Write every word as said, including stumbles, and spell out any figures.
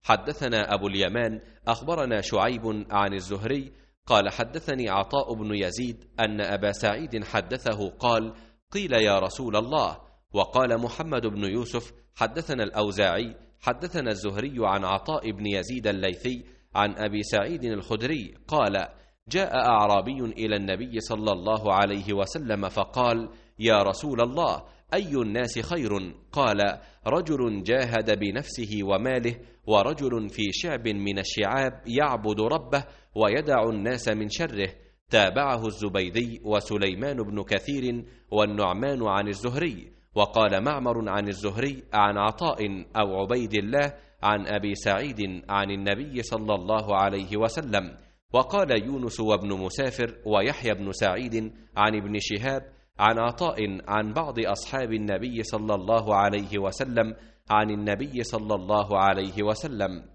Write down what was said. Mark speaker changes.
Speaker 1: حدثنا أبو اليمان أخبرنا شعيب عن الزهري قال حدثني عطاء بن يزيد أن أبا سعيد حدثه قال قيل يا رسول الله. وقال محمد بن يوسف حدثنا الأوزاعي حدثنا الزهري عن عطاء بن يزيد الليثي عن أبي سعيد الخدري قال جاء أعرابي إلى النبي صلى الله عليه وسلم فقال يا رسول الله أي الناس خير؟ قال رجل جاهد بنفسه وماله ورجل في شعب من الشعاب يعبد ربه ويدع الناس من شره. تابعه الزبيدي وسليمان بن كثير والنعمان عن الزهري. وقال معمر عن الزهري عن عطاء أو عبيد الله عن أبي سعيد عن النبي صلى الله عليه وسلم. وقال يونس وابن مسافر ويحيى بن سعيد عن ابن شهاب عن عطاء عن بعض أصحاب النبي صلى الله عليه وسلم عن النبي صلى الله عليه وسلم